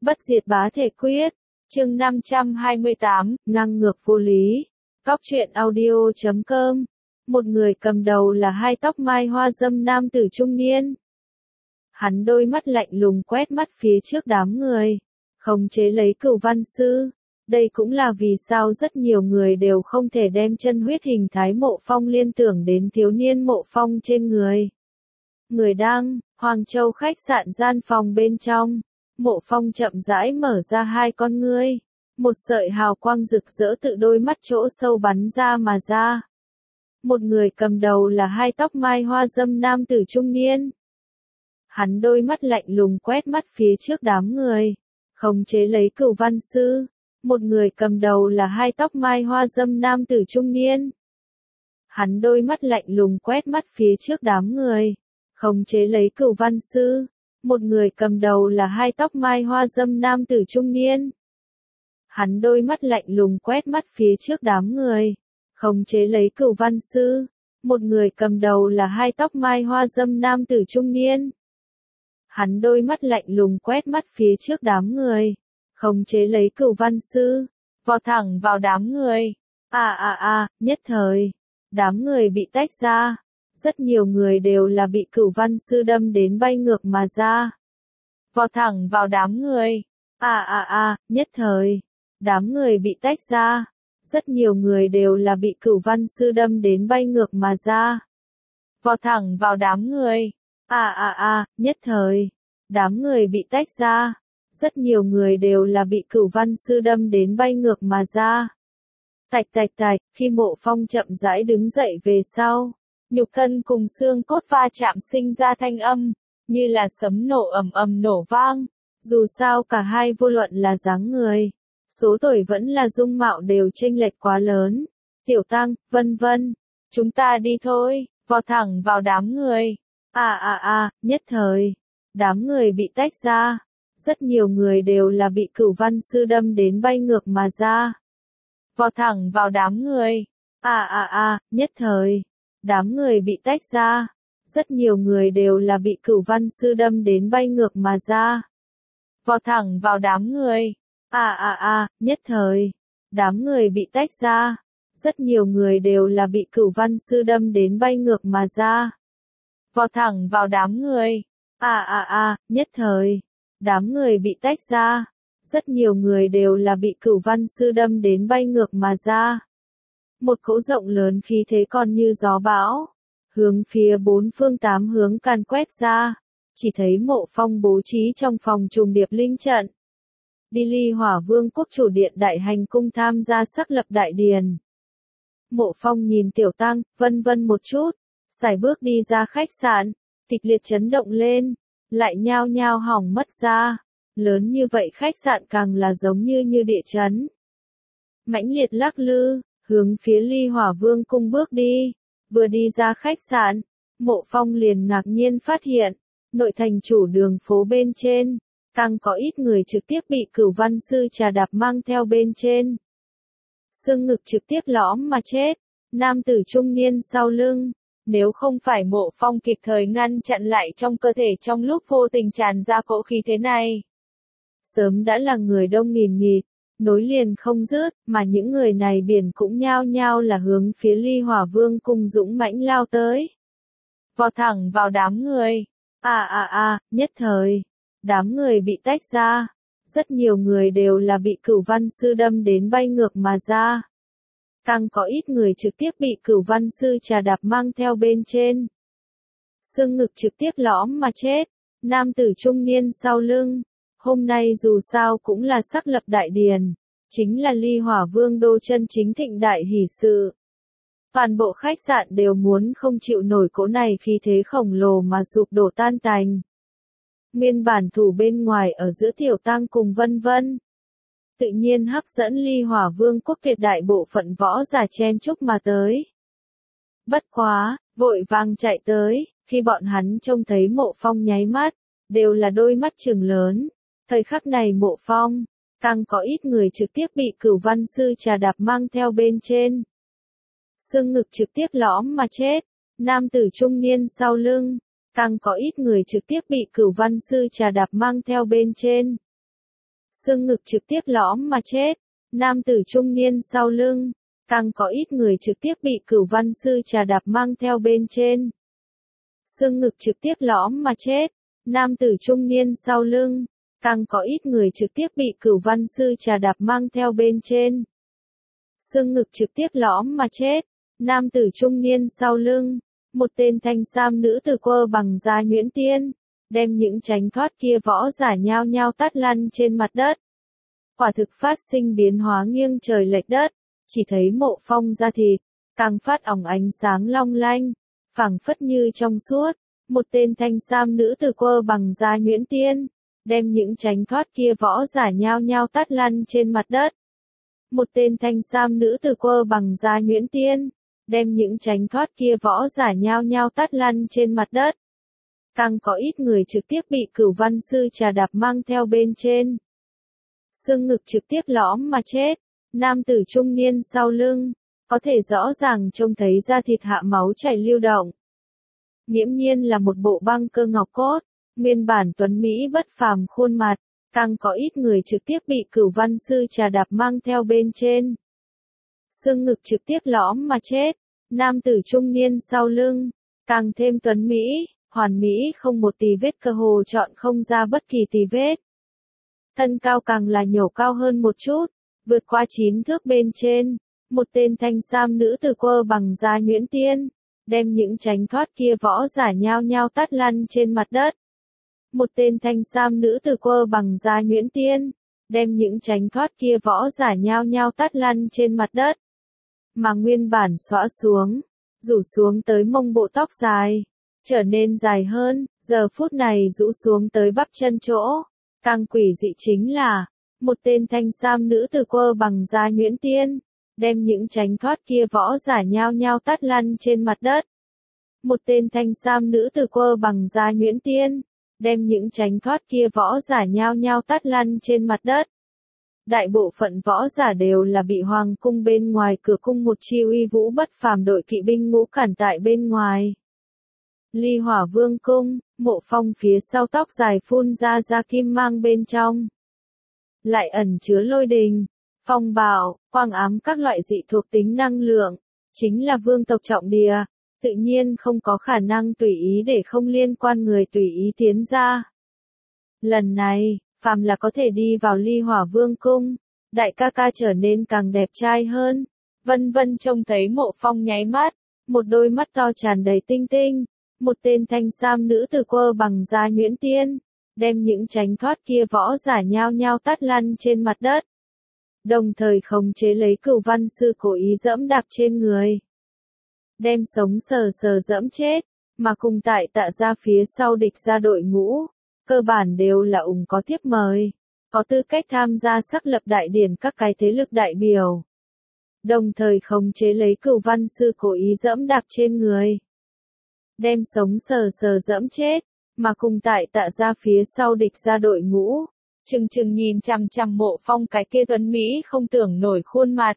Bất diệt bá thể quyết, chương 528, ngang ngược vô lý. Cóc truyện audio.com. Một người cầm đầu là hai tóc mai hoa dâm nam tử trung niên. Hắn đôi mắt lạnh lùng quét mắt phía trước đám người, khống chế lấy Cửu Văn Sư. Đây cũng là vì sao rất nhiều người đều không thể đem chân huyết hình thái Mộ Phong liên tưởng đến thiếu niên Mộ Phong trên người. Người đang, Hoàng Châu khách sạn gian phòng bên trong. Mộ Phong chậm rãi mở ra hai con ngươi. Một sợi hào quang rực rỡ tự đôi mắt chỗ sâu bắn ra mà ra. Một người cầm đầu là hai tóc mai hoa dâm nam tử trung niên. Hắn đôi mắt lạnh lùng quét mắt phía trước đám người, khống chế lấy Cửu Văn Sư. Một người cầm đầu là hai tóc mai hoa dâm nam tử trung niên. Hắn đôi mắt lạnh lùng quét mắt phía trước đám người, khống chế lấy Cửu Văn Sư. Một người cầm đầu là hai tóc mai hoa dâm nam tử trung niên. Hắn đôi mắt lạnh lùng quét mắt phía trước đám người, khống chế lấy Cửu Văn Sư. Một người cầm đầu là hai tóc mai hoa dâm nam tử trung niên. Hắn đôi mắt lạnh lùng quét mắt phía trước đám người, khống chế lấy Cửu Văn Sư, vọt thẳng vào đám người. Nhất thời, đám người bị tách ra. Rất nhiều người đều là bị Cửu Văn Sư đâm đến bay ngược mà ra. Vọt thẳng vào đám người. Nhất thời, đám người bị tách ra. Rất nhiều người đều là bị Cửu Văn Sư đâm đến bay ngược mà ra. Vọt thẳng vào đám người. Nhất thời, đám người bị tách ra. Rất nhiều người đều là bị Cửu Văn Sư đâm đến bay ngược mà ra. Tạch tạch tạch, khi Mộ Phong chậm rãi đứng dậy về sau, nhục thân cùng xương cốt va chạm sinh ra thanh âm, như là sấm nổ ầm ầm nổ vang. Dù sao cả hai vô luận là dáng người, số tuổi vẫn là dung mạo đều chênh lệch quá lớn. Tiểu Tăng, vân vân, chúng ta đi thôi, vọt thẳng vào đám người. Nhất thời, đám người bị tách ra. Rất nhiều người đều là bị Cửu Văn Sư đâm đến bay ngược mà ra. Vọt thẳng vào đám người. Nhất thời, đám người bị tách ra. Rất nhiều người đều là bị Cửu Văn Sư đâm đến bay ngược mà ra. Vọt thẳng vào đám người. Nhất thời, đám người bị tách ra. Rất nhiều người đều là bị Cửu Văn Sư đâm đến bay ngược mà ra. Vọt thẳng vào đám người. Nhất thời, đám người bị tách ra. Rất nhiều người đều là bị Cửu Văn Sư đâm đến bay ngược mà ra. Một cỗ rộng lớn khí thế còn như gió bão, hướng phía bốn phương tám hướng càn quét ra. Chỉ thấy Mộ Phong bố trí trong phòng trùng điệp linh trận. Đi Ly Hỏa Vương quốc chủ điện Đại Hành cung tham gia xác lập đại điền. Mộ Phong nhìn Tiểu Tăng, vân vân một chút, sải bước đi ra khách sạn, kịch liệt chấn động lên, lại nhao nhao hỏng mất ra. Lớn như vậy khách sạn càng là giống như địa chấn. Mãnh liệt lắc lư, hướng phía Ly Hỏa Vương cung bước đi. Vừa đi ra khách sạn, Mộ Phong liền ngạc nhiên phát hiện, nội thành chủ đường phố bên trên, càng có ít người trực tiếp bị Cửu Văn Sư trà đạp mang theo bên trên. Xương ngực trực tiếp lõm mà chết, nam tử trung niên sau lưng. Nếu không phải Mộ Phong kịp thời ngăn chặn lại trong cơ thể trong lúc vô tình tràn ra cỗ khí thế này, sớm đã là người đông nghìn nghịt, nối liền không dứt, mà những người này biển cũng nhao nhao là hướng phía Ly Hỏa Vương cung dũng mãnh lao tới. Vọt thẳng vào đám người. Nhất thời, đám người bị tách ra. Rất nhiều người đều là bị Cửu Văn Sư đâm đến bay ngược mà ra. Càng có ít người trực tiếp bị Cửu Văn Sư trà đạp mang theo bên trên. Xương ngực trực tiếp lõm mà chết, nam tử trung niên sau lưng. Hôm nay dù sao cũng là xác lập đại điền, chính là Ly Hỏa Vương đô chân chính thịnh đại hỷ sự. Toàn bộ khách sạn đều muốn không chịu nổi cỗ này khí thế khổng lồ mà sụp đổ tan tành. Nguyên bản thủ bên ngoài ở giữa Tiểu Tăng cùng vân vân, tự nhiên hấp dẫn Ly Hỏa Vương quốc tuyệt đại bộ phận võ giả chen chúc mà tới. Bất quá, vội vàng chạy tới, khi bọn hắn trông thấy Mộ Phong nháy mắt, đều là đôi mắt trừng lớn. Thời khắc này Mộ Phong, càng có ít người trực tiếp bị Cửu Văn Sư trà đạp mang theo bên trên. Xương ngực trực tiếp lõm mà chết, nam tử trung niên sau lưng, càng có ít người trực tiếp bị Cửu Văn Sư trà đạp mang theo bên trên. xương ngực trực tiếp lõm mà chết. Nam tử trung niên sau lưng, càng có ít người trực tiếp bị Cửu Văn Sư Trà đạp mang theo bên trên. Xương ngực trực tiếp lõm mà chết. Nam tử trung niên sau lưng, càng có ít người trực tiếp bị Cửu Văn Sư Trà đạp mang theo bên trên. Xương ngực trực tiếp lõm mà chết. Nam tử trung niên sau lưng, một tên thanh sam nữ tử quơ bằng da nhuyễn tiên, đem những tránh thoát kia võ giả nhao nhao tát lăn trên mặt đất. Quả thực phát sinh biến hóa nghiêng trời lệch đất, chỉ thấy Mộ Phong da thịt, càng phát ỏng ánh sáng long lanh, phảng phất như trong suốt. Một tên thanh sam nữ tử quơ bằng da nhuyễn tiên, đem những tránh thoát kia võ giả nhao nhao tát lăn trên mặt đất. Một tên thanh sam nữ tử quơ bằng da nhuyễn tiên, đem những tránh thoát kia võ giả nhao nhao tát lăn trên mặt đất. Càng có ít người trực tiếp bị Cửu Văn Sư Trà đạp mang theo bên trên. Xương ngực trực tiếp lõm mà chết. Nam tử trung niên sau lưng, có thể rõ ràng trông thấy da thịt hạ máu chảy lưu động. Nghiễm nhiên là một bộ băng cơ ngọc cốt, nguyên bản tuấn Mỹ bất phàm khuôn mặt, càng có ít người trực tiếp bị Cửu Văn Sư Trà đạp mang theo bên trên. Xương ngực trực tiếp lõm mà chết. Nam tử trung niên sau lưng, càng thêm tuấn Mỹ, hoàn mỹ không một tì vết, cơ hồ chọn không ra bất kỳ tì vết. Thân cao càng là nhổ cao hơn một chút, vượt qua 9 thước bên trên. Một tên thanh sam nữ tử quơ bằng da nhuyễn tiên, đem những tránh thoát kia võ giả nhao nhao tát lăn trên mặt đất. Một tên thanh sam nữ tử quơ bằng da nhuyễn tiên, đem những tránh thoát kia võ giả nhao nhao tát lăn trên mặt đất. Mà nguyên bản xõa xuống, rủ xuống tới mông bộ tóc dài, trở nên dài hơn, giờ phút này rũ xuống tới bắp chân chỗ. Càng quỷ dị chính là, một tên thanh sam nữ tử quơ bằng da nhuyễn tiên, đem những tránh thoát kia võ giả nhao nhao tát lăn trên mặt đất. Một tên thanh sam nữ tử quơ bằng da nhuyễn tiên, đem những tránh thoát kia võ giả nhao nhao tát lăn trên mặt đất. Đại bộ phận võ giả đều là bị hoàng cung bên ngoài cửa cung một chi uy vũ bất phàm đội kỵ binh ngũ cản tại bên ngoài. Ly Hỏa Vương cung, Mộ Phong phía sau tóc dài phun ra kim mang bên trong. Lại ẩn chứa lôi đình, phong bạo, quang ám các loại dị thuộc tính năng lượng, chính là vương tộc trọng địa, tự nhiên không có khả năng tùy ý để không liên quan người tùy ý tiến ra. Lần này, phàm là có thể đi vào Ly Hỏa Vương cung, đại ca ca trở nên càng đẹp trai hơn. Vân Vân trông thấy Mộ Phong nháy mắt, một đôi mắt to tràn đầy tinh tinh. Một tên thanh sam nữ tử quơ bằng da nhuyễn tiên, đem những tránh thoát kia võ giả nhao nhao tát lăn trên mặt đất. Đồng thời khống chế lấy Cửu Văn Sư cố ý dẫm đạp trên người. Đem sống sờ sờ dẫm chết, mà cùng tại Tạ Gia phía sau địch ra đội ngũ, cơ bản đều là có thiếp mời, có tư cách tham gia xác lập đại điển các cái thế lực đại biểu. Đồng thời khống chế lấy Cửu Văn Sư cố ý dẫm đạp trên người. Đem sống sờ sờ dẫm chết, mà cùng tại Tạ Gia phía sau địch ra đội ngũ, chừng chừng nhìn chằm chằm Mộ Phong cái kia tuấn Mỹ không tưởng nổi khuôn mặt.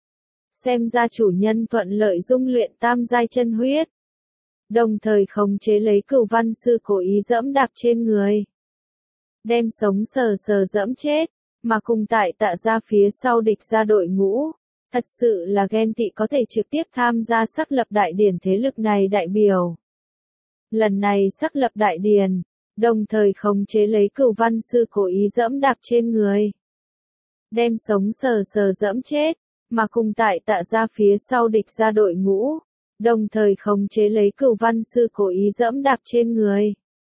Xem ra chủ nhân thuận lợi dung luyện tam giai chân huyết. Đồng thời khống chế lấy Cửu Văn Sư cố ý dẫm đạp trên người. Đem sống sờ sờ dẫm chết, mà cùng tại Tạ Gia phía sau địch ra đội ngũ. Thật sự là ghen tị có thể trực tiếp tham gia xác lập đại điển thế lực này đại biểu. Lần này xác lập đại điển, đồng thời khống chế lấy Cửu Văn Sư cố ý dẫm đạp trên người. Đem sống sờ sờ dẫm chết, mà cùng tại Tạ Gia phía sau địch ra đội ngũ. Đồng thời khống chế lấy Cửu Văn Sư cố ý dẫm đạp trên người.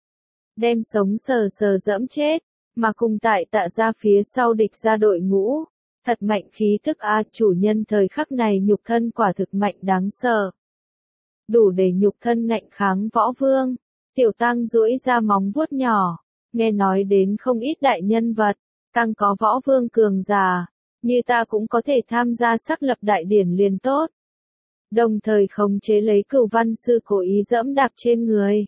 Đem sống sờ sờ dẫm chết, mà cùng tại Tạ Gia phía sau địch ra đội ngũ. Thật mạnh khí thức chủ nhân thời khắc này nhục thân quả thực mạnh đáng sợ. Đủ để nhục thân ngạnh kháng võ vương. Tiểu Tăng duỗi ra móng vuốt nhỏ, nghe nói đến không ít đại nhân vật, càng có võ vương cường giả, như ta cũng có thể tham gia xác lập đại điển liền tốt. Đồng thời khống chế lấy Cửu Văn Sư cố ý dẫm đạp trên người.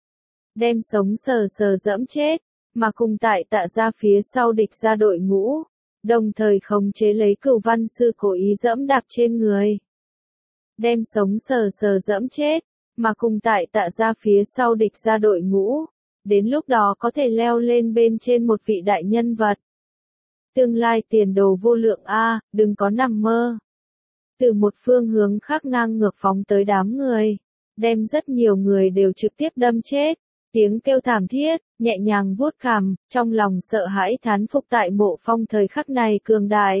Đem sống sờ sờ dẫm chết, mà cùng tại Tạ Gia phía sau địch ra đội ngũ. Đồng thời khống chế lấy Cửu Văn Sư cố ý dẫm đạp trên người. Đem sống sờ sờ dẫm chết, mà cùng tại Tạ Gia phía sau địch ra đội ngũ. Đến lúc đó có thể leo lên bên trên một vị đại nhân vật. Tương lai tiền đồ vô lượng a, đừng có nằm mơ. Từ một phương hướng khác ngang ngược phóng tới đám người, đem rất nhiều người đều trực tiếp đâm chết. Tiếng kêu thảm thiết, nhẹ nhàng vuốt cằm, trong lòng sợ hãi thán phục tại Mộ Phong thời khắc này cường đại.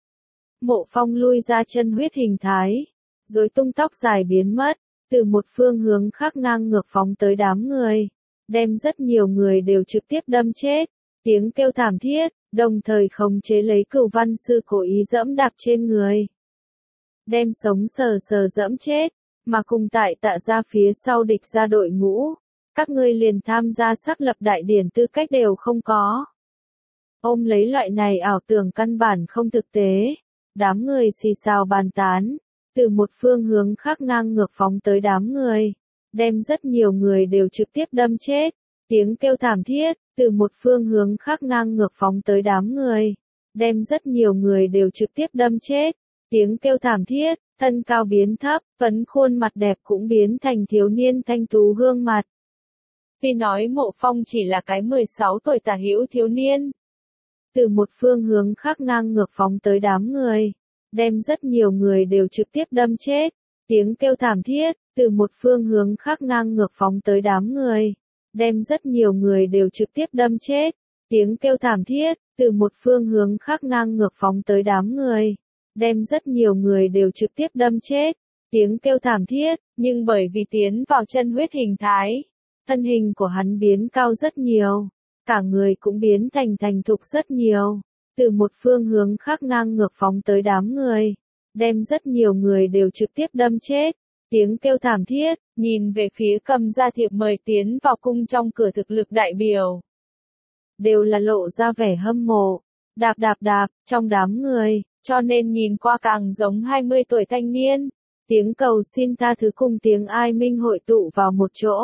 Mộ Phong lui ra chân huyết hình thái, rối tung tóc dài biến mất, từ một phương hướng khác ngang ngược phóng tới đám người, đem rất nhiều người đều trực tiếp đâm chết. Tiếng kêu thảm thiết, đồng thời khống chế lấy Cửu Văn Sư cố ý dẫm đạp trên người, đem sống sờ sờ dẫm chết, mà cùng tại Tạ gia phía sau địch ra đội ngũ, các ngươi liền tham gia xác lập đại điển tư cách đều không có. Ôm lấy loại này ảo tưởng căn bản không thực tế, đám người xì xào bàn tán, từ một phương hướng khác ngang ngược phóng tới đám người, đem rất nhiều người đều trực tiếp đâm chết. Tiếng kêu thảm thiết, từ một phương hướng khác ngang ngược phóng tới đám người, đem rất nhiều người đều trực tiếp đâm chết. Tiếng kêu thảm thiết, thân cao biến thấp, phấn khuôn mặt đẹp cũng biến thành thiếu niên thanh tú gương mặt. Tuy nói Mộ Phong chỉ là cái 16 tuổi tả hữu thiếu niên, từ một phương hướng khác ngang ngược phóng tới đám người, đem rất nhiều người đều trực tiếp đâm chết. Tiếng kêu thảm thiết, từ một phương hướng khác ngang ngược phóng tới đám người, đem rất nhiều người đều trực tiếp đâm chết. Tiếng kêu thảm thiết, từ một phương hướng khác ngang ngược phóng tới đám người, đem rất nhiều người đều trực tiếp đâm chết. Tiếng kêu thảm thiết, nhưng bởi vì tiến vào chân huyết hình thái, thân hình của hắn biến cao rất nhiều, cả người cũng biến thành thục rất nhiều, từ một phương hướng khác ngang ngược phóng tới đám người, đem rất nhiều người đều trực tiếp đâm chết. Tiếng kêu thảm thiết, nhìn về phía cầm ra thiệp mời tiến vào cung trong cửa thực lực đại biểu, đều là lộ ra vẻ hâm mộ, đạp, trong đám người, cho nên nhìn qua càng giống 20 tuổi thanh niên. Tiếng cầu xin tha thứ cùng tiếng ai minh hội tụ vào một chỗ.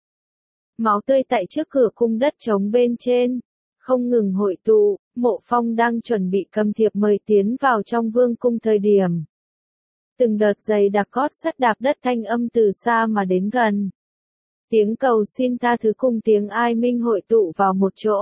Máu tươi tại trước cửa cung đất trống bên trên, không ngừng hội tụ. Mộ Phong đang chuẩn bị cầm thiệp mời tiến vào trong vương cung thời điểm. Từng đợt giày đặc gót sắt đạp đất thanh âm từ xa mà đến gần. Tiếng cầu xin tha thứ cùng tiếng ai minh hội tụ vào một chỗ.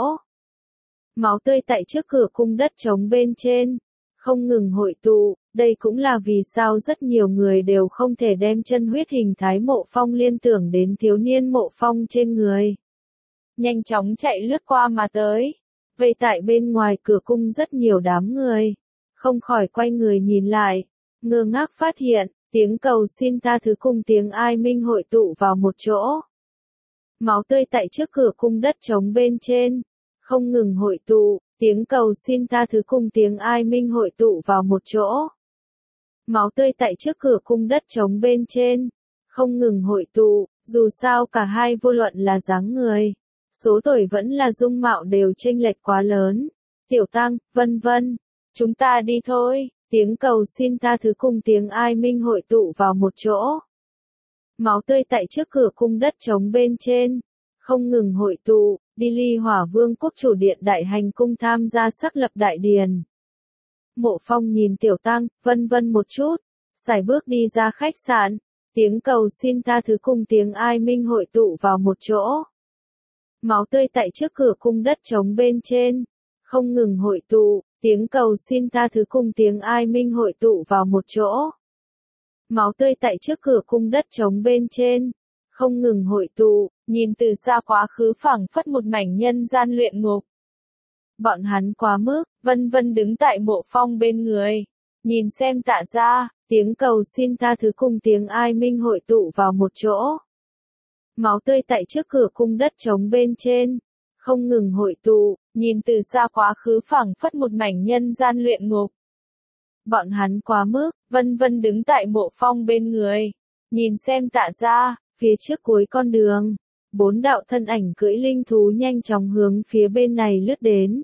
Máu tươi tại trước cửa cung đất trống bên trên, không ngừng hội tụ. Đây cũng là vì sao rất nhiều người đều không thể đem chân huyết hình thái Mộ Phong liên tưởng đến thiếu niên Mộ Phong trên người. Nhanh chóng chạy lướt qua mà tới. Vậy tại bên ngoài cửa cung rất nhiều đám người, không khỏi quay người nhìn lại, ngơ ngác phát hiện, tiếng cầu xin tha thứ cùng tiếng ai minh hội tụ vào một chỗ. Máu tươi tại trước cửa cung đất trống bên trên, không ngừng hội tụ, tiếng cầu xin tha thứ cùng tiếng ai minh hội tụ vào một chỗ. Máu tươi tại trước cửa cung đất trống bên trên, không ngừng hội tụ, dù sao cả hai vô luận là dáng người, số tuổi vẫn là dung mạo đều chênh lệch quá lớn. Tiểu Tăng, vân vân, chúng ta đi thôi. Tiếng cầu xin tha thứ cùng tiếng ai minh hội tụ vào một chỗ. Máu tươi tại trước cửa cung đất trống bên trên, không ngừng hội tụ, đi Ly Hỏa Vương quốc chủ điện đại hành cung tham gia xác lập đại điền. Mộ Phong nhìn Tiểu Tăng, vân vân một chút, sải bước đi ra khách sạn. Tiếng cầu xin tha thứ cùng tiếng ai minh hội tụ vào một chỗ. Máu tươi tại trước cửa cung đất trống bên trên, không ngừng hội tụ, tiếng cầu xin tha thứ cùng tiếng ai minh hội tụ vào một chỗ. Máu tươi tại trước cửa cung đất trống bên trên, không ngừng hội tụ, nhìn từ xa quá khứ phảng phất một mảnh nhân gian luyện ngục. Bọn hắn quá mức, vân vân đứng tại Mộ Phong bên người, nhìn xem Tạ gia, tiếng cầu xin tha thứ cùng tiếng ai minh hội tụ vào một chỗ. Máu tươi tại trước cửa cung đất trống bên trên, không ngừng hội tụ, nhìn từ xa quá khứ phảng phất một mảnh nhân gian luyện ngục. Bọn hắn quá mức, vân vân đứng tại Mộ Phong bên người, nhìn xem Tạ gia, phía trước cuối con đường, 4 đạo thân ảnh cưỡi linh thú nhanh chóng hướng phía bên này lướt đến.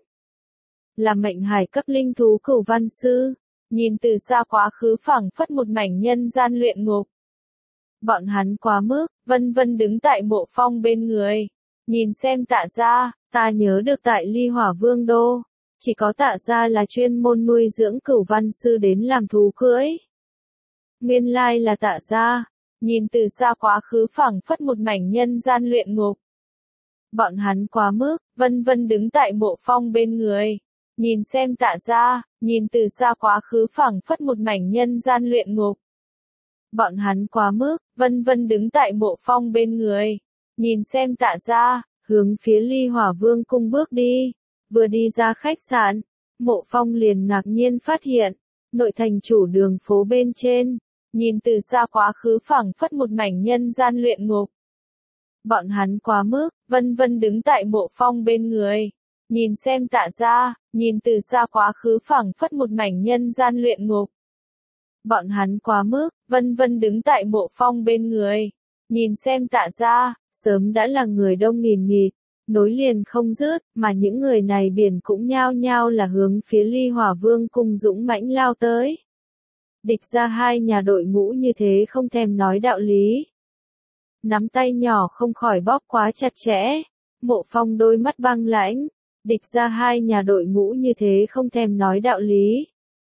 Là mệnh hải cấp linh thú Cửu Văn Sư, nhìn từ xa quá khứ phảng phất một mảnh nhân gian luyện ngục. Bọn hắn quá mức, vân vân đứng tại Mộ Phong bên người, nhìn xem Tạ gia, ta nhớ được tại Ly Hỏa Vương đô, chỉ có Tạ gia là chuyên môn nuôi dưỡng Cửu Văn Sư đến làm thú cưỡi. Nguyên lai là Tạ gia, nhìn từ xa quá khứ phảng phất một mảnh nhân gian luyện ngục. Bọn hắn quá mức, vân vân đứng tại Mộ Phong bên người, nhìn xem Tạ gia, nhìn từ xa quá khứ phảng phất một mảnh nhân gian luyện ngục. Bọn hắn quá mức, vân vân đứng tại Mộ Phong bên người, nhìn xem Tạ gia, hướng phía Ly Hỏa Vương cung bước đi. Vừa đi ra khách sạn, Mộ Phong liền ngạc nhiên phát hiện, nội thành chủ đường phố bên trên, nhìn từ xa quá khứ phảng phất một mảnh nhân gian luyện ngục. Bọn hắn quá mức, vân vân đứng tại Mộ Phong bên người, nhìn xem Tạ gia, nhìn từ xa quá khứ phảng phất một mảnh nhân gian luyện ngục. Bọn hắn quá mức, vân vân đứng tại Mộ Phong bên người, nhìn xem Tạ gia, sớm đã là người đông nghìn nghịt, nối liền không dứt, mà những người này biển cũng nhao nhao là hướng phía Ly Hỏa Vương cung dũng mãnh lao tới. Địch ra hai nhà đội ngũ như thế không thèm nói đạo lý. Nắm tay nhỏ không khỏi bóp quá chặt chẽ, Mộ Phong đôi mắt băng lãnh, địch ra hai nhà đội ngũ như thế không thèm nói đạo lý.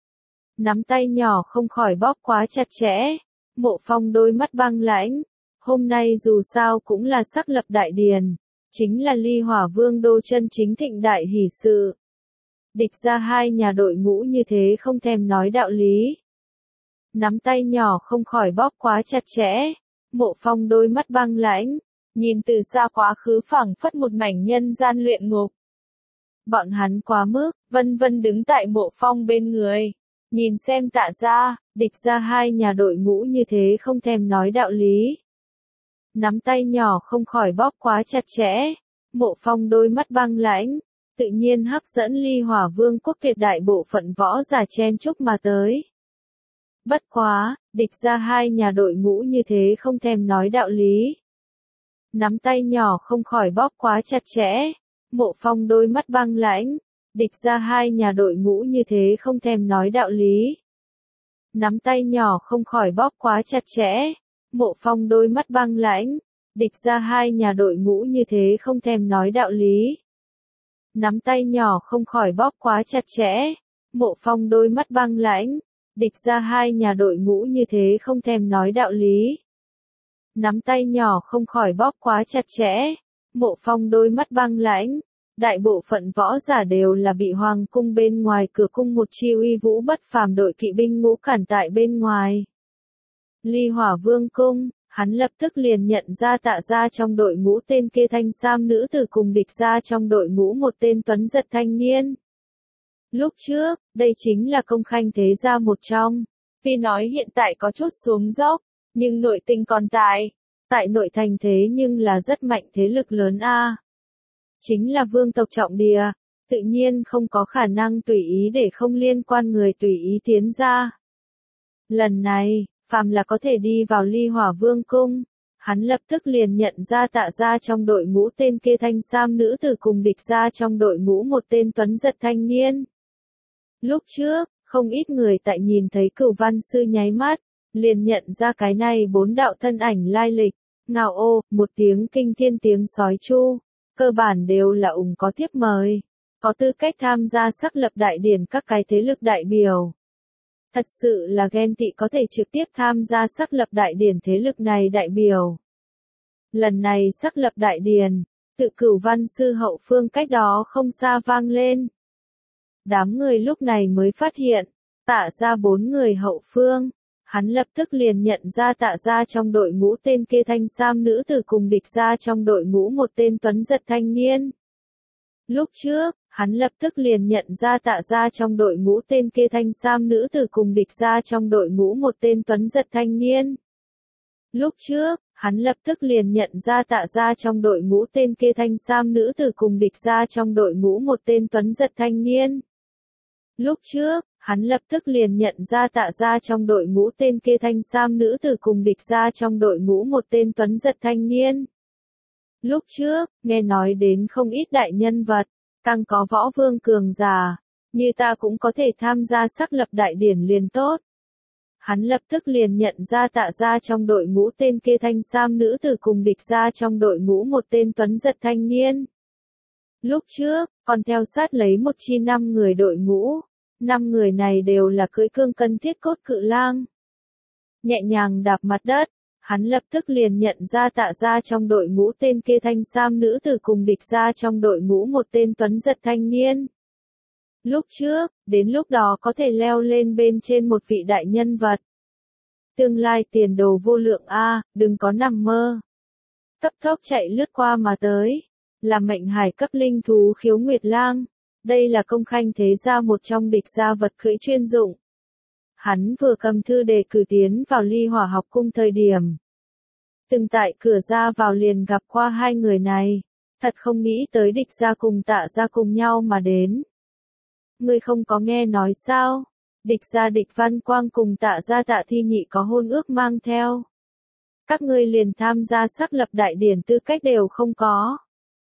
Nắm tay nhỏ không khỏi bóp quá chặt chẽ, Mộ Phong đôi mắt băng lãnh, hôm nay dù sao cũng là sắc lập đại điền, chính là Ly Hỏa Vương đô chân chính thịnh đại hỷ sự. Địch ra hai nhà đội ngũ như thế không thèm nói đạo lý. Nắm tay nhỏ không khỏi bóp quá chặt chẽ, Mộ Phong đôi mắt băng lãnh, nhìn từ xa quá khứ phảng phất một mảnh nhân gian luyện ngục. Bọn hắn quá mức, vân vân đứng tại Mộ Phong bên người, nhìn xem Tạ gia, địch ra hai nhà đội ngũ như thế không thèm nói đạo lý. Nắm tay nhỏ không khỏi bóp quá chặt chẽ, Mộ Phong đôi mắt băng lãnh, tự nhiên hấp dẫn Ly Hỏa Vương quốc tuyệt đại bộ phận võ giả chen chúc mà tới. Bất quá, địch ra hai nhà đội ngũ như thế không thèm nói đạo lý. Nắm tay nhỏ không khỏi bóp quá chặt chẽ, Mộ Phong đôi mắt băng lãnh, địch ra hai nhà đội ngũ như thế không thèm nói đạo lý. Nắm tay nhỏ không khỏi bóp quá chặt chẽ, Mộ Phong đôi mắt băng lãnh, địch ra hai nhà đội ngũ như thế không thèm nói đạo lý. Nắm tay nhỏ không khỏi bóp quá chặt chẽ, Mộ Phong đôi mắt băng lãnh, địch ra hai nhà đội ngũ như thế không thèm nói đạo lý. Nắm tay nhỏ không khỏi bóp quá chặt chẽ, Mộ Phong đôi mắt băng lãnh, đại bộ phận võ giả đều là bị hoàng cung bên ngoài cửa cung một chi uy vũ bất phàm đội kỵ binh ngũ cản tại bên ngoài. Ly Hỏa Vương cung, hắn lập tức liền nhận ra Tạ gia trong đội ngũ tên kia thanh sam nữ tử cùng địch gia trong đội ngũ một tên tuấn giật thanh niên. Lúc trước, đây chính là công khanh thế gia một trong. Tuy nói hiện tại có chút xuống dốc, nhưng nội tình còn tại nội thành thế nhưng là rất mạnh thế lực lớn a. Chính là vương tộc trọng địa, tự nhiên không có khả năng tùy ý để không liên quan người tùy ý tiến ra. Lần này, phàm là có thể đi vào Ly Hỏa Vương cung, hắn lập tức liền nhận ra Tạ gia trong đội ngũ tên kia thanh sam nữ tử cùng địch gia trong đội ngũ một tên tuấn giật thanh niên. Lúc trước, không ít người tại nhìn thấy Cửu Văn Sư nháy mắt, liền nhận ra cái này bốn đạo thân ảnh lai lịch, ngao ô, một tiếng kinh thiên tiếng sói chu, cơ bản đều là có thiếp mời, có tư cách tham gia sắc lập đại điển các cái thế lực đại biểu. Thật sự là ghen tị có thể trực tiếp tham gia sắc lập đại điển thế lực này đại biểu. Lần này sắc lập đại điển, tự Cửu Văn Sư hậu phương cách đó không xa vang lên. Đám người lúc này mới phát hiện, Tạ gia bốn người hậu phương, hắn lập tức liền nhận ra Tạ gia trong đội ngũ tên kia thanh sam nữ tử cùng địch gia trong đội ngũ một tên tuấn giật thanh niên. Lúc trước, hắn lập tức liền nhận ra Tạ gia trong đội ngũ tên kia thanh sam nữ tử cùng địch gia trong đội ngũ một tên tuấn giật thanh niên. Lúc trước, hắn lập tức liền nhận ra Tạ gia trong đội ngũ tên kia thanh sam nữ tử cùng địch gia trong đội ngũ một tên tuấn giật thanh niên. Lúc trước, hắn lập tức liền nhận ra Tạ gia trong đội ngũ tên kia thanh sam nữ tử cùng địch gia trong đội ngũ một tên tuấn giật thanh niên. Lúc trước, nghe nói đến không ít đại nhân vật, càng có võ vương cường giả, như ta cũng có thể tham gia sắc lập đại điển liền tốt. Hắn lập tức liền nhận ra Tạ gia trong đội ngũ tên kia thanh sam nữ tử cùng địch gia trong đội ngũ một tên tuấn giật thanh niên. Lúc trước, còn theo sát lấy một chi 5 người đội ngũ, 5 người này đều là cưỡi cương cân thiết cốt cự lang. Nhẹ nhàng đạp mặt đất, hắn lập tức liền nhận ra Tạ gia trong đội ngũ tên kia thanh sam nữ tử cùng địch gia trong đội ngũ một tên tuấn giật thanh niên. lúc trước, đến lúc đó có thể leo lên bên trên một vị đại nhân vật. Tương lai tiền đồ vô lượng a, đừng có nằm mơ. Cấp tốc chạy lướt qua mà tới, là mệnh hải cấp linh thú Khiếu Nguyệt Lang. Đây là công khanh thế gia một trong địch gia vật cưỡi chuyên dụng. Hắn vừa cầm thư đề cử tiến vào Ly Hỏa học cung thời điểm. Từng tại cửa ra vào liền gặp qua hai người này. Thật không nghĩ tới địch gia cùng Tạ gia cùng nhau mà đến. Ngươi không có nghe nói sao? Địch gia Địch Văn Quang cùng Tạ gia Tạ Thi Nhị có hôn ước mang theo. Các ngươi liền tham gia xác lập đại điển tư cách đều không có.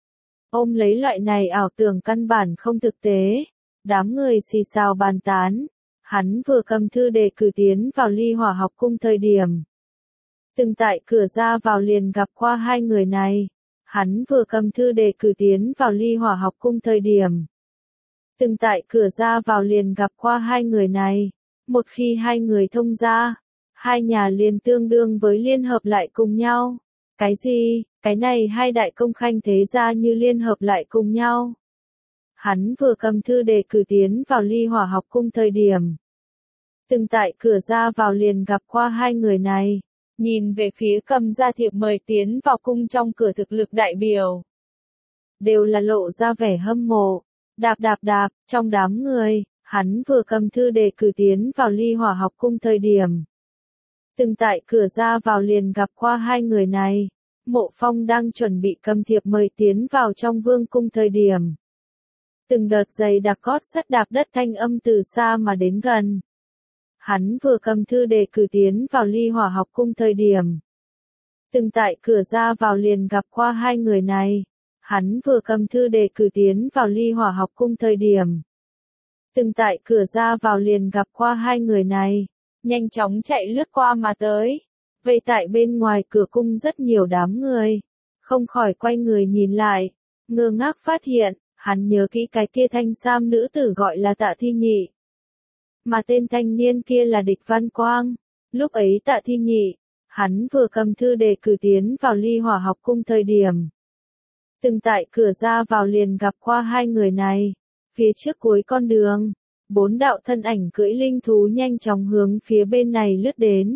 Ôm lấy loại này ảo tưởng căn bản không thực tế. Đám người xì xào bàn tán. Hắn vừa cầm thư đề cử tiến vào Ly Hỏa học cung thời điểm. Từng tại cửa ra vào liền gặp qua hai người này. Hắn vừa cầm thư đề cử tiến vào Ly Hỏa học cung thời điểm. Từng tại cửa ra vào liền gặp qua hai người này. Một khi hai người thông ra, hai nhà liền tương đương với liên hợp lại cùng nhau. Cái gì? Cái này hai đại công khanh thế gia như liên hợp lại cùng nhau. Hắn vừa cầm thư đề cử tiến vào Ly Hỏa học cung thời điểm. Từng tại cửa ra vào liền gặp qua hai người này. Nhìn về phía cầm gia thiệp mời tiến vào cung trong cửa thực lực đại biểu. Đều là lộ ra vẻ hâm mộ. Đạp, trong đám người, hắn vừa cầm thư đề cử tiến vào Ly Hỏa học cung thời điểm. Từng tại cửa ra vào liền gặp qua hai người này. Mộ Phong đang chuẩn bị cầm thiệp mời tiến vào trong vương cung thời điểm. Từng đợt giày đặc gót sắt đạp đất thanh âm từ xa mà đến gần. Hắn vừa cầm thư đề cử tiến vào Ly Hỏa học cung thời điểm. Từng tại cửa ra vào liền gặp qua hai người này. Hắn vừa cầm thư đề cử tiến vào Ly Hỏa học cung thời điểm. Từng tại cửa ra vào liền gặp qua hai người này. Nhanh chóng chạy lướt qua mà tới. Vậy tại bên ngoài cửa cung rất nhiều đám người. Không khỏi quay người nhìn lại. Ngơ ngác phát hiện, hắn nhớ kỹ cái kia thanh sam nữ tử gọi là Tạ Thi Nhị. Mà tên thanh niên kia là Địch Văn Quang. Lúc ấy Tạ Thi Nhị, hắn vừa cầm thư đề cử tiến vào Ly Hỏa học cung thời điểm. Từng tại cửa ra vào liền gặp qua hai người này. Phía trước cuối con đường, bốn đạo thân ảnh cưỡi linh thú nhanh chóng hướng phía bên này lướt đến.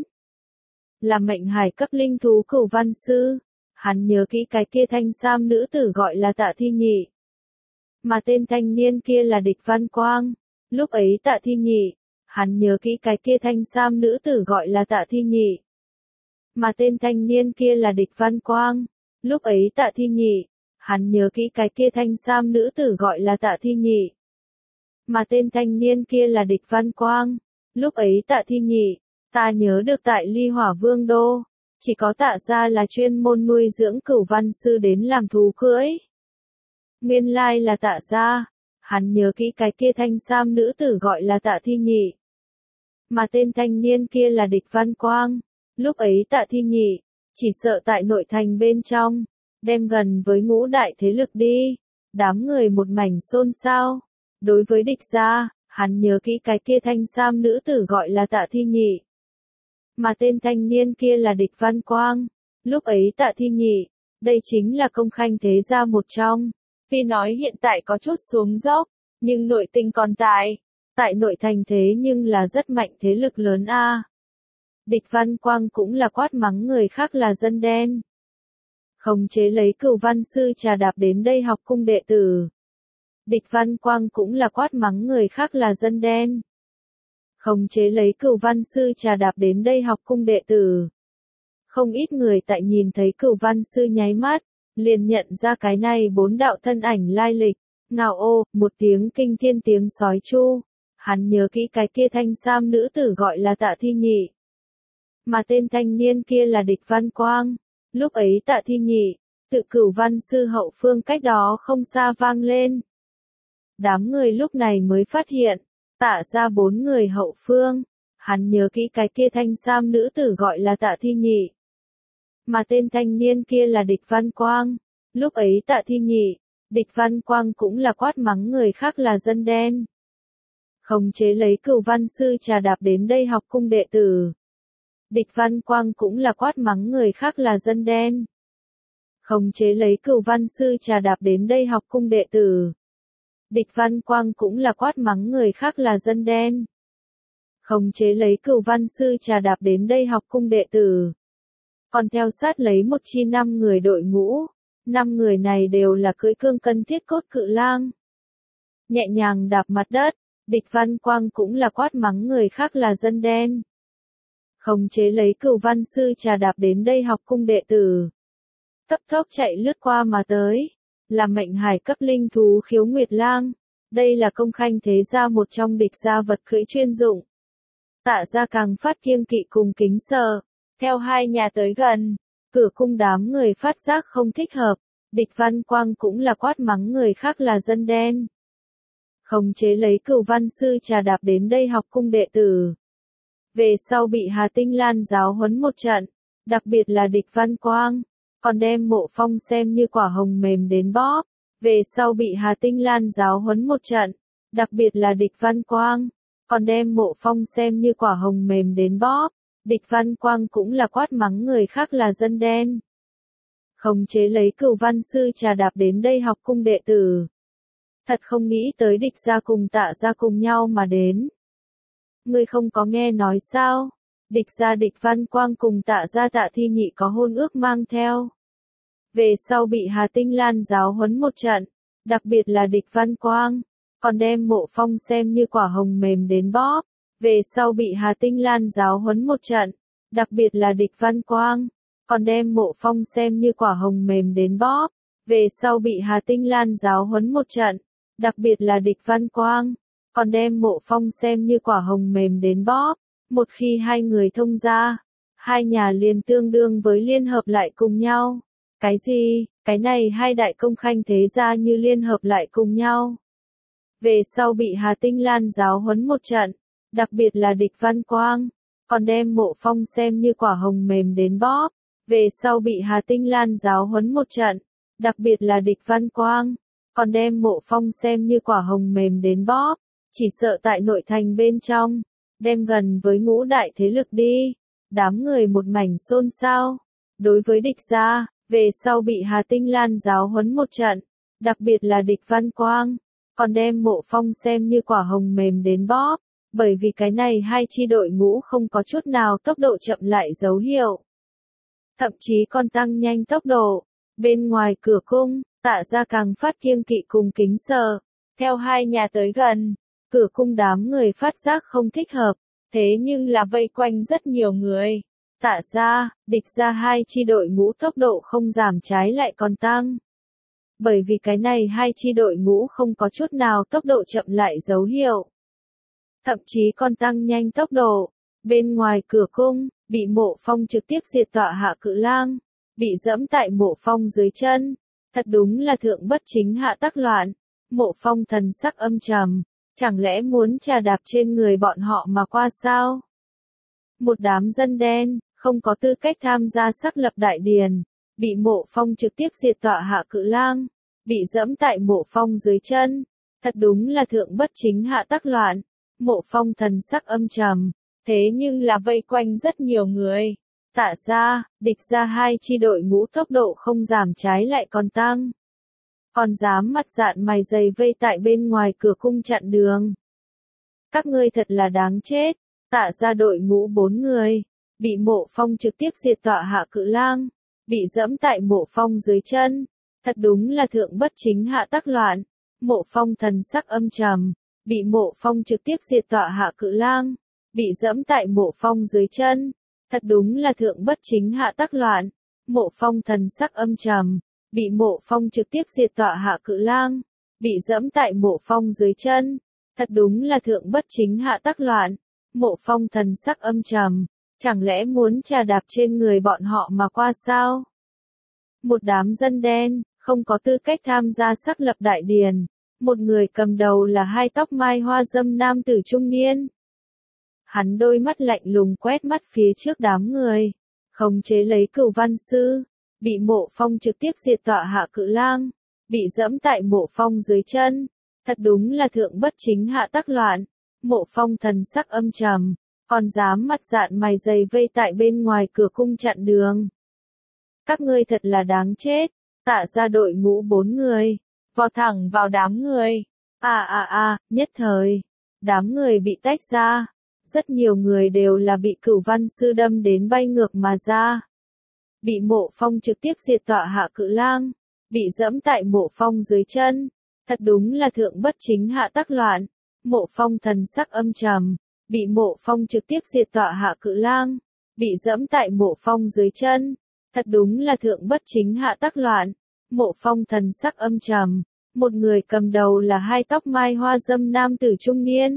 Là mệnh hải cấp linh thú Cửu Văn Sư. Hắn nhớ kỹ cái kia thanh sam nữ tử gọi là Tạ Thi Nhị. Mà tên thanh niên kia là Địch Văn Quang. Lúc ấy Tạ Thi Nhị, hắn nhớ kỹ cái kia thanh sam nữ tử gọi là Tạ Thi Nhị. Mà tên thanh niên kia là Địch Văn Quang. Lúc ấy Tạ Thi Nhị, hắn nhớ kỹ cái kia thanh sam nữ tử gọi là Tạ Thi Nhị. Mà tên thanh niên kia là Địch Văn Quang. Lúc ấy Tạ Thi Nhị, ta nhớ được tại Ly Hỏa Vương Đô, chỉ có Tạ gia là chuyên môn nuôi dưỡng Cửu Văn Sư đến làm thú cưỡi. Nguyên lai là Tạ gia, hắn nhớ kỹ cái kia thanh sam nữ tử gọi là Tạ Thi Nhị. Mà tên thanh niên kia là Địch Văn Quang. Lúc ấy Tạ Thi Nhị, chỉ sợ tại nội thành bên trong, đem gần với ngũ đại thế lực đi. Đám người một mảnh xôn xao. Đối với địch gia, hắn nhớ kỹ cái kia thanh sam nữ tử gọi là Tạ Thi Nhị. Mà tên thanh niên kia là Địch Văn Quang. Lúc ấy Tạ Thi Nhị, đây chính là công khanh thế gia một trong. Tuy nói hiện tại có chút xuống dốc, nhưng nội tình còn tại nội thành thế nhưng là rất mạnh thế lực lớn a. Địch Văn Quang cũng là quát mắng người khác là dân đen. Khống chế lấy Cửu Văn Sư trà đạp đến đây học cung đệ tử. Địch Văn Quang cũng là quát mắng người khác là dân đen. Khống chế lấy Cửu Văn Sư trà đạp đến đây học cung đệ tử. Không ít người tại nhìn thấy Cửu Văn Sư nháy mắt, liền nhận ra cái này bốn đạo thân ảnh lai lịch. Ngao ô, một tiếng kinh thiên tiếng sói chu. Hắn nhớ kỹ cái kia thanh sam nữ tử gọi là Tạ Thi Nhị. Mà tên thanh niên kia là Địch Văn Quang. Lúc ấy Tạ Thi Nhị, tự Cửu Văn Sư hậu phương cách đó không xa vang lên. Đám người lúc này mới phát hiện, Tạ ra bốn người hậu phương. Hắn nhớ kỹ cái kia thanh sam nữ tử gọi là Tạ Thi Nhị. Mà tên thanh niên kia là Địch Văn Quang. Lúc ấy Tạ Thi Nhị, Địch Văn Quang cũng là quát mắng người khác là dân đen. Khống chế lấy Cửu Văn Sư trà đạp đến đây học cung đệ tử. Địch Văn Quang cũng là quát mắng người khác là dân đen. Khống chế lấy Cửu Văn Sư trà đạp đến đây học cung đệ tử. Địch Văn Quang cũng là quát mắng người khác là dân đen. Khống chế lấy Cửu Văn Sư Trà Đạp đến đây học cung đệ tử. Còn theo sát lấy một chi 5 người đội ngũ. 5 người này đều là cưỡi cương cân thiết cốt cự lang. Nhẹ nhàng đạp mặt đất, Địch Văn Quang cũng là quát mắng người khác là dân đen. Khống chế lấy Cửu Văn Sư Trà Đạp đến đây học cung đệ tử. Cấp tốc chạy lướt qua mà tới. Là mệnh hải cấp linh thú Khiếu Nguyệt Lang. Đây là công khanh thế gia một trong địch gia vật cưỡi chuyên dụng. Tạ gia càng phát kiêng kỵ cùng kính sợ. Theo hai nhà tới gần, cửa cung đám người phát giác không thích hợp. Địch Văn Quang cũng là quát mắng người khác là dân đen. Khống chế lấy Cửu Văn Sư Trà Đạp đến đây học cung đệ tử. Về sau bị Hà Tinh Lan giáo huấn một trận, đặc biệt là Địch Văn Quang, còn đem Mộ Phong xem như quả hồng mềm đến bóp. Về sau bị Hà Tinh Lan giáo huấn một trận, đặc biệt là Địch Văn Quang, còn đem Mộ Phong xem như quả hồng mềm đến bóp. Địch Văn Quang cũng là quát mắng người khác là dân đen. Khống chế lấy Cửu Văn Sư Trà Đạp đến đây học cung đệ tử. Thật không nghĩ tới Địch gia cùng Tạ gia cùng nhau mà đến. Ngươi không có nghe nói sao? Địch gia Địch Văn Quang cùng Tạ gia Tạ Thi Nhị có hôn ước mang theo. Về sau bị Hà Tinh Lan giáo huấn một trận, đặc biệt là Địch Văn Quang, còn đem Mộ Phong xem như quả hồng mềm đến bóp. Về sau bị Hà Tinh Lan giáo huấn một trận, đặc biệt là Địch Văn Quang, còn đem Mộ Phong xem như quả hồng mềm đến bóp. Về sau bị Hà Tinh Lan giáo huấn một trận, đặc biệt là Địch Văn Quang, còn đem Mộ Phong xem như quả hồng mềm đến bóp. Một khi hai người thông gia, hai nhà liền tương đương với liên hợp lại cùng nhau. Cái gì? Cái này hai đại công khanh thế gia như liên hợp lại cùng nhau. Về sau bị Hà Tinh Lan giáo huấn một trận, đặc biệt là Địch Văn Quang, còn đem Mộ Phong xem như quả hồng mềm đến bóp. Về sau bị Hà Tinh Lan giáo huấn một trận, đặc biệt là Địch Văn Quang, còn đem Mộ Phong xem như quả hồng mềm đến bóp. Chỉ sợ tại nội thành bên trong, đem gần với ngũ đại thế lực đi. Đám người một mảnh xôn xao. Đối với Địch gia, về sau bị Hà Tinh Lan giáo huấn một trận, đặc biệt là Địch Văn Quang, còn đem Mộ Phong xem như quả hồng mềm đến bóp. Bởi vì cái này hai chi đội ngũ không có chút nào tốc độ chậm lại dấu hiệu. Thậm chí còn tăng nhanh tốc độ. Bên ngoài cửa cung, Tạ gia càng phát kiêng kỵ cùng kính sợ. Theo hai nhà tới gần, cửa cung đám người phát giác không thích hợp. Thế nhưng là vây quanh rất nhiều người. Tạ gia, Địch gia hai chi đội ngũ tốc độ không giảm trái lại còn tăng. Bởi vì cái này hai chi đội ngũ không có chút nào tốc độ chậm lại dấu hiệu. Thậm chí còn tăng nhanh tốc độ. Bên ngoài cửa cung, bị Mộ Phong trực tiếp diệt tọa hạ cự lang. Bị dẫm tại Mộ Phong dưới chân. Thật đúng là thượng bất chính hạ tắc loạn. Mộ Phong thần sắc âm trầm. Chẳng lẽ muốn trà đạp trên người bọn họ mà qua sao? Một đám dân đen, không có tư cách tham gia xác lập đại điền. Bị Mộ Phong trực tiếp diệt tọa hạ cự lang. Bị dẫm tại Mộ Phong dưới chân. Thật đúng là thượng bất chính hạ tắc loạn. Mộ Phong thần sắc âm trầm, thế nhưng là vây quanh rất nhiều người. Tạ gia, Địch gia hai chi đội ngũ tốc độ không giảm trái lại còn tăng. Còn dám mặt dạn mày dày vây tại bên ngoài cửa cung chặn đường. Các ngươi thật là đáng chết. Tạ gia đội ngũ 4 người, bị Mộ Phong trực tiếp diệt tọa hạ cự lang, bị dẫm tại Mộ Phong dưới chân. Thật đúng là thượng bất chính hạ tắc loạn. Mộ Phong thần sắc âm trầm. Bị Mộ Phong trực tiếp diệt tọa hạ cự lang, bị dẫm tại Mộ Phong dưới chân. Thật đúng là thượng bất chính hạ tắc loạn. Mộ Phong thần sắc âm trầm, bị Mộ Phong trực tiếp diệt tọa hạ cự lang, bị dẫm tại Mộ Phong dưới chân. Thật đúng là thượng bất chính hạ tắc loạn. Mộ Phong thần sắc âm trầm, chẳng lẽ muốn trà đạp trên người bọn họ mà qua sao? Một đám dân đen, không có tư cách tham gia xác lập đại điền. Một người cầm đầu là hai tóc mai hoa dâm nam tử trung niên. Hắn đôi mắt lạnh lùng quét mắt phía trước đám người. Khống chế lấy Cửu Văn Sư. Bị Mộ Phong trực tiếp diệt tọa hạ cự lang. Bị dẫm tại Mộ Phong dưới chân. Thật đúng là thượng bất chính hạ tắc loạn. Mộ Phong thần sắc âm trầm. Còn dám mặt dạn mày dày vây tại bên ngoài cửa cung chặn đường. Các ngươi thật là đáng chết. Tạ gia đội ngũ 4 người. Vọt thẳng vào đám người. Nhất thời, đám người bị tách ra. Rất nhiều người đều là bị Cửu Văn Sư đâm đến bay ngược mà ra. Bị Mộ Phong trực tiếp diệt tọa Hạ Cự Lang, bị dẫm tại Mộ Phong dưới chân. Thật đúng là thượng bất chính hạ tắc loạn. Mộ Phong thần sắc âm trầm, bị Mộ Phong trực tiếp diệt tọa Hạ Cự Lang, bị dẫm tại Mộ Phong dưới chân. Thật đúng là thượng bất chính hạ tắc loạn. Mộ Phong thần sắc âm trầm, một người cầm đầu là hai tóc mai hoa dâm nam tử trung niên.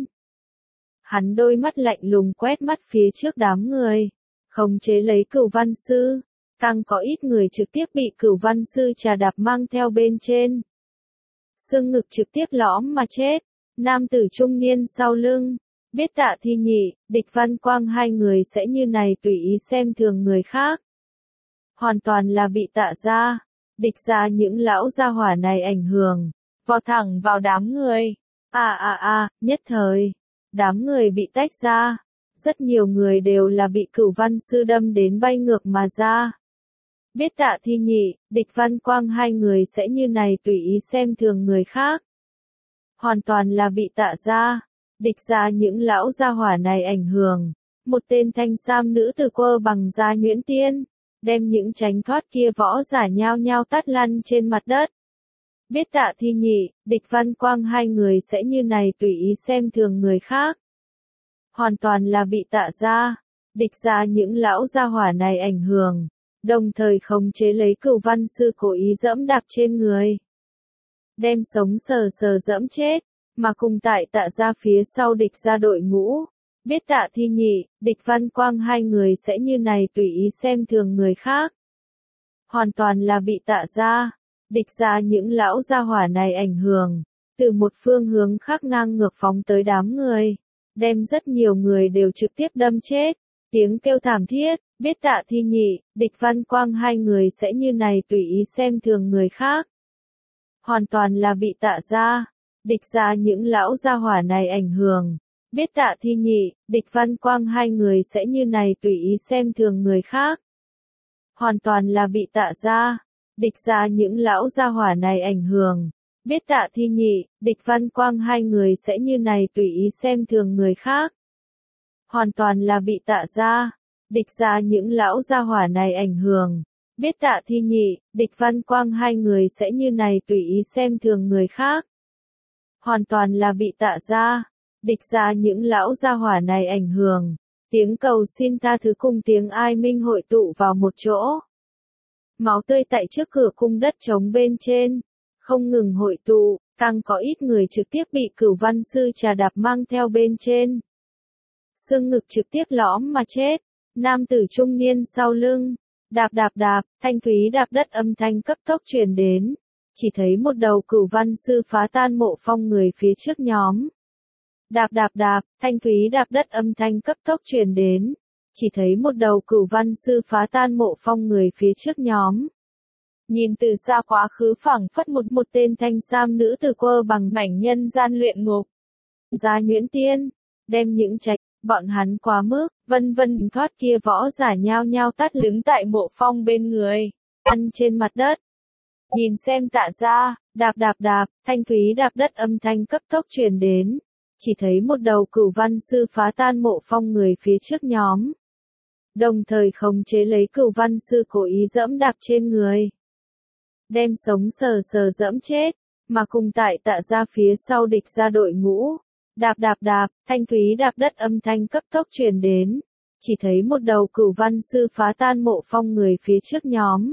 Hắn đôi mắt lạnh lùng quét mắt phía trước đám người, khống chế lấy Cửu Văn Sư, càng có ít người trực tiếp bị Cửu Văn Sư trà đạp mang theo bên trên. Xương ngực trực tiếp lõm mà chết, nam tử trung niên sau lưng, biết Tạ Thi Nhị, Địch Văn Quang hai người sẽ như này tùy ý xem thường người khác. Hoàn toàn là bị Tạ gia, Địch gia những lão gia hỏa này ảnh hưởng, vọt thẳng vào đám người. Nhất thời, đám người bị tách ra. Rất nhiều người đều là bị Cửu Văn Sư đâm đến bay ngược mà ra. Biết Tạ Thi Nhị, Địch Văn Quang hai người sẽ như này tùy ý xem thường người khác. Hoàn toàn là bị Tạ gia, Địch gia những lão gia hỏa này ảnh hưởng. Một tên thanh sam nữ tử quơ bằng da nhuyễn tiên, đem những tránh thoát kia võ giả nhao nhao tát lăn trên mặt đất. Biết Tạ Thi Nhị, Địch Văn Quang hai người sẽ như này tùy ý xem thường người khác. Hoàn toàn là bị Tạ gia, Địch gia những lão gia hỏa này ảnh hưởng, đồng thời khống chế lấy Cửu Văn Sư cố ý dẫm đạp trên người. Đem sống sờ sờ dẫm chết, mà cùng tại Tạ gia phía sau Địch gia đội ngũ. Biết Tạ Thi Nhị, Địch Văn Quang hai người sẽ như này tùy ý xem thường người khác. Hoàn toàn là bị Tạ gia, Địch gia những lão gia hỏa này ảnh hưởng, từ một phương hướng khác ngang ngược phóng tới đám người, đem rất nhiều người đều trực tiếp đâm chết. Tiếng kêu thảm thiết, biết Tạ Thi Nhị, Địch Văn Quang hai người sẽ như này tùy ý xem thường người khác. Hoàn toàn là bị Tạ gia, Địch gia những lão gia hỏa này ảnh hưởng. Biết Tạ Thi Nhị, Địch Văn Quang hai người sẽ như này tùy ý xem thường người khác. Hoàn toàn là bị Tạ gia, Địch gia những lão gia hỏa này ảnh hưởng. Biết Tạ Thi Nhị, Địch Văn Quang hai người sẽ như này tùy ý xem thường người khác. Hoàn toàn là bị Tạ gia, Địch gia những lão gia hỏa này ảnh hưởng. Biết Tạ Thi Nhị, Địch Văn Quang hai người sẽ như này tùy ý xem thường người khác. Hoàn toàn là bị Tạ gia, Địch gia những lão gia hỏa này ảnh hưởng. Tiếng cầu xin tha thứ cùng tiếng ai minh hội tụ vào một chỗ. Máu tươi tại trước cửa cung đất trống bên trên, không ngừng hội tụ, càng có ít người trực tiếp bị Cửu Văn Sư trà đạp mang theo bên trên. Xương ngực trực tiếp lõm mà chết, nam tử trung niên sau lưng, đạp đạp đạp, thanh thúy đạp đất âm thanh cấp tốc truyền đến, chỉ thấy một đầu Cửu Văn Sư phá tan Mộ Phong người phía trước nhóm. Đạp đạp đạp, thanh thúy đạp đất âm thanh cấp tốc truyền đến, chỉ thấy một đầu Cửu Văn Sư phá tan Mộ Phong người phía trước nhóm. Nhìn từ xa quá khứ phảng phất một tên thanh sam nữ tử quơ bằng mảnh nhân gian luyện ngục. Da nhuyễn tiên, đem những trạch, bọn hắn quá mức, vân vân thoát kia võ giả nhao nhao tát đứng tại Mộ Phong bên người, ăn trên mặt đất. Nhìn xem Tạ gia, đạp đạp đạp, thanh thúy đạp đất âm thanh cấp tốc truyền đến, chỉ thấy một đầu Cửu Văn Sư phá tan Mộ Phong người phía trước nhóm. Đồng thời khống chế lấy Cửu Văn Sư cố ý dẫm đạp trên người. Đem sống sờ sờ dẫm chết, mà cùng tại Tạ gia phía sau Địch gia đội ngũ. Đạp đạp đạp, thanh thúy đạp đất âm thanh cấp tốc truyền đến, chỉ thấy một đầu Cửu Văn Sư phá tan Mộ Phong người phía trước nhóm.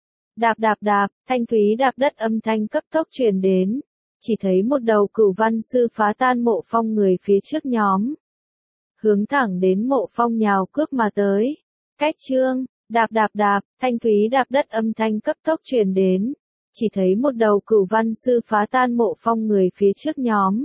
Đạp đạp đạp, thanh thúy đạp đất âm thanh cấp tốc truyền đến, chỉ thấy một đầu Cửu Văn Sư phá tan Mộ Phong người phía trước nhóm. Hướng thẳng đến Mộ Phong nhào cướp mà tới. Cách chương, đạp đạp đạp, thanh thúy đạp đất âm thanh cấp tốc truyền đến, chỉ thấy một đầu Cửu Văn Sư phá tan Mộ Phong người phía trước nhóm.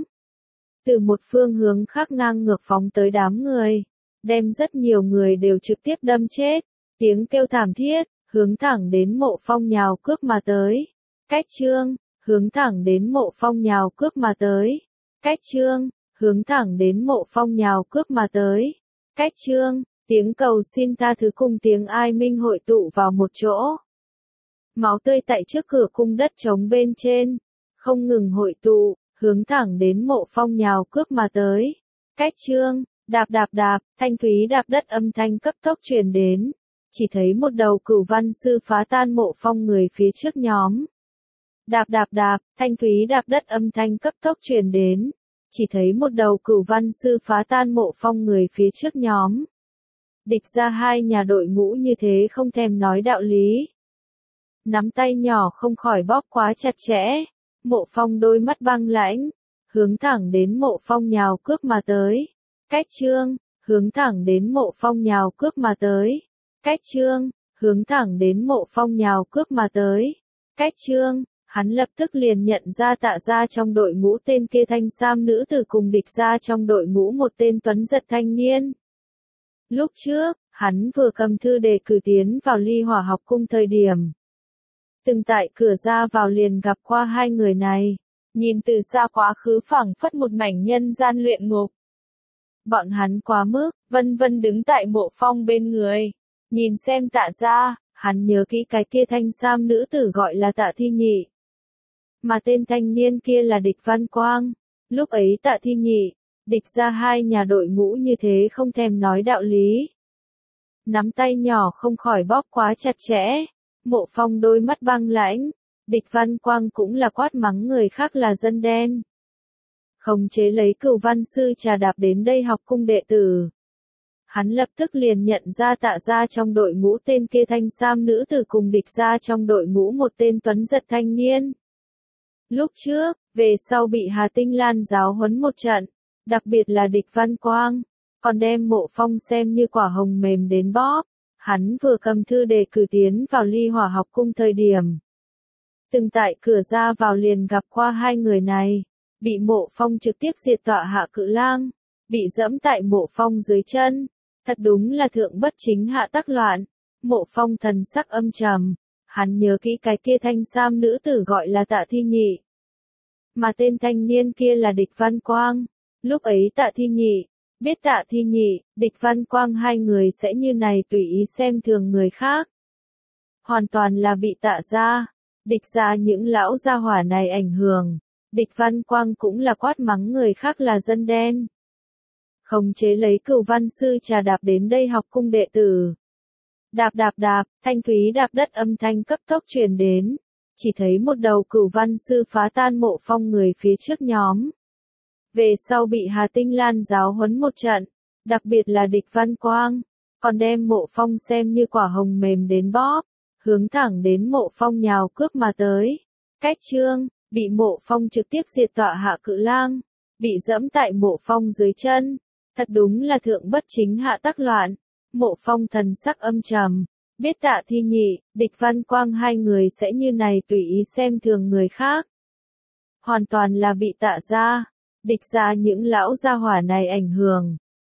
Từ một phương hướng khác ngang ngược phóng tới đám người, đem rất nhiều người đều trực tiếp đâm chết. Tiếng kêu thảm thiết, hướng thẳng đến Mộ Phong nhào cướp mà tới. Cách chương, hướng thẳng đến Mộ Phong nhào cướp mà tới. Cách chương, hướng thẳng đến Mộ Phong nhào cướp mà tới. Cách chương, tiếng cầu xin tha thứ cùng tiếng ai minh hội tụ vào một chỗ. Máu tươi tại trước cửa cung đất trống bên trên, không ngừng hội tụ, hướng thẳng đến Mộ Phong nhào cướp mà tới. Cách chương, đạp đạp đạp, thanh thúy đạp đất âm thanh cấp tốc truyền đến. Chỉ thấy một đầu cửu văn sư phá tan Mộ Phong người phía trước nhóm. Đạp đạp đạp, thanh thúy đạp đất âm thanh cấp tốc truyền đến. Chỉ thấy một đầu cửu văn sư phá tan Mộ Phong người phía trước nhóm. Địch ra hai nhà đội ngũ như thế không thèm nói đạo lý. Nắm tay nhỏ không khỏi bóp quá chặt chẽ. Mộ Phong đôi mắt băng lãnh, hướng thẳng đến Mộ Phong nhào cướp mà tới. Cách chương, hướng thẳng đến Mộ Phong nhào cướp mà tới. Cách chương, hướng thẳng đến Mộ Phong nhào cướp mà tới. Cách chương, hắn lập tức liền nhận ra Tạ gia trong đội ngũ tên kia thanh sam nữ tử cùng Địch gia trong đội ngũ một tên tuấn giật thanh niên. Lúc trước, hắn vừa cầm thư đề cử tiến vào Ly Hỏa học cung thời điểm. Từng tại cửa ra vào liền gặp qua hai người này, nhìn từ xa quá khứ phảng phất một mảnh nhân gian luyện ngục. Bọn hắn quá mức, vân vân đứng tại Mộ Phong bên người, nhìn xem Tạ gia, hắn nhớ kỹ cái kia thanh sam nữ tử gọi là Tạ Thi Nhị. Mà tên thanh niên kia là Địch Văn Quang, lúc ấy Tạ Thi Nhị, Địch ra hai nhà đội ngũ như thế không thèm nói đạo lý. Nắm tay nhỏ không khỏi bóp quá chặt chẽ. Mộ Phong đôi mắt băng lãnh, Địch Văn Quang cũng là quát mắng người khác là dân đen. Khống chế lấy cửu văn sư trà đạp đến đây học cung đệ tử. Hắn lập tức liền nhận ra Tạ gia trong đội ngũ tên kia thanh sam nữ tử cùng Địch gia trong đội ngũ một tên tuấn giật thanh niên. Lúc trước, về sau bị Hà Tinh Lan giáo huấn một trận, đặc biệt là Địch Văn Quang, còn đem Mộ Phong xem như quả hồng mềm đến bóp. Hắn vừa cầm thư đề cử tiến vào Ly Hỏa học cung thời điểm. Từng tại cửa ra vào liền gặp qua hai người này, bị Mộ Phong trực tiếp diệt tọa hạ cự lang, bị dẫm tại Mộ Phong dưới chân. Thật đúng là thượng bất chính hạ tắc loạn. Mộ Phong thần sắc âm trầm, hắn nhớ kỹ cái kia thanh sam nữ tử gọi là Tạ Thi Nhị. Mà tên thanh niên kia là Địch Văn Quang. Lúc ấy Tạ Thi Nhị, biết Tạ Thi Nhị, Địch Văn Quang hai người sẽ như này tùy ý xem thường người khác. Hoàn toàn là bị Tạ gia, Địch gia những lão gia hỏa này ảnh hưởng. Địch Văn Quang cũng là quát mắng người khác là dân đen. Khống chế lấy cửu văn sư trà đạp đến đây học cung đệ tử. Đạp đạp đạp, thanh thúy đạp đất âm thanh cấp tốc truyền đến. Chỉ thấy một đầu cửu văn sư phá tan Mộ Phong người phía trước nhóm. Về sau bị Hà Tinh Lan giáo huấn một trận, đặc biệt là Địch Văn Quang, còn đem Mộ Phong xem như quả hồng mềm đến bóp, hướng thẳng đến Mộ Phong nhào cướp mà tới. Cách chương, bị Mộ Phong trực tiếp diệt tọa hạ cự lang, bị dẫm tại Mộ Phong dưới chân. Thật đúng là thượng bất chính hạ tắc loạn. Mộ Phong thần sắc âm trầm, biết Tạ Thi Nhị, Địch Văn Quang hai người sẽ như này tùy ý xem thường người khác. Hoàn toàn là bị Tạ gia, Địch gia những lão gia hỏa này ảnh hưởng.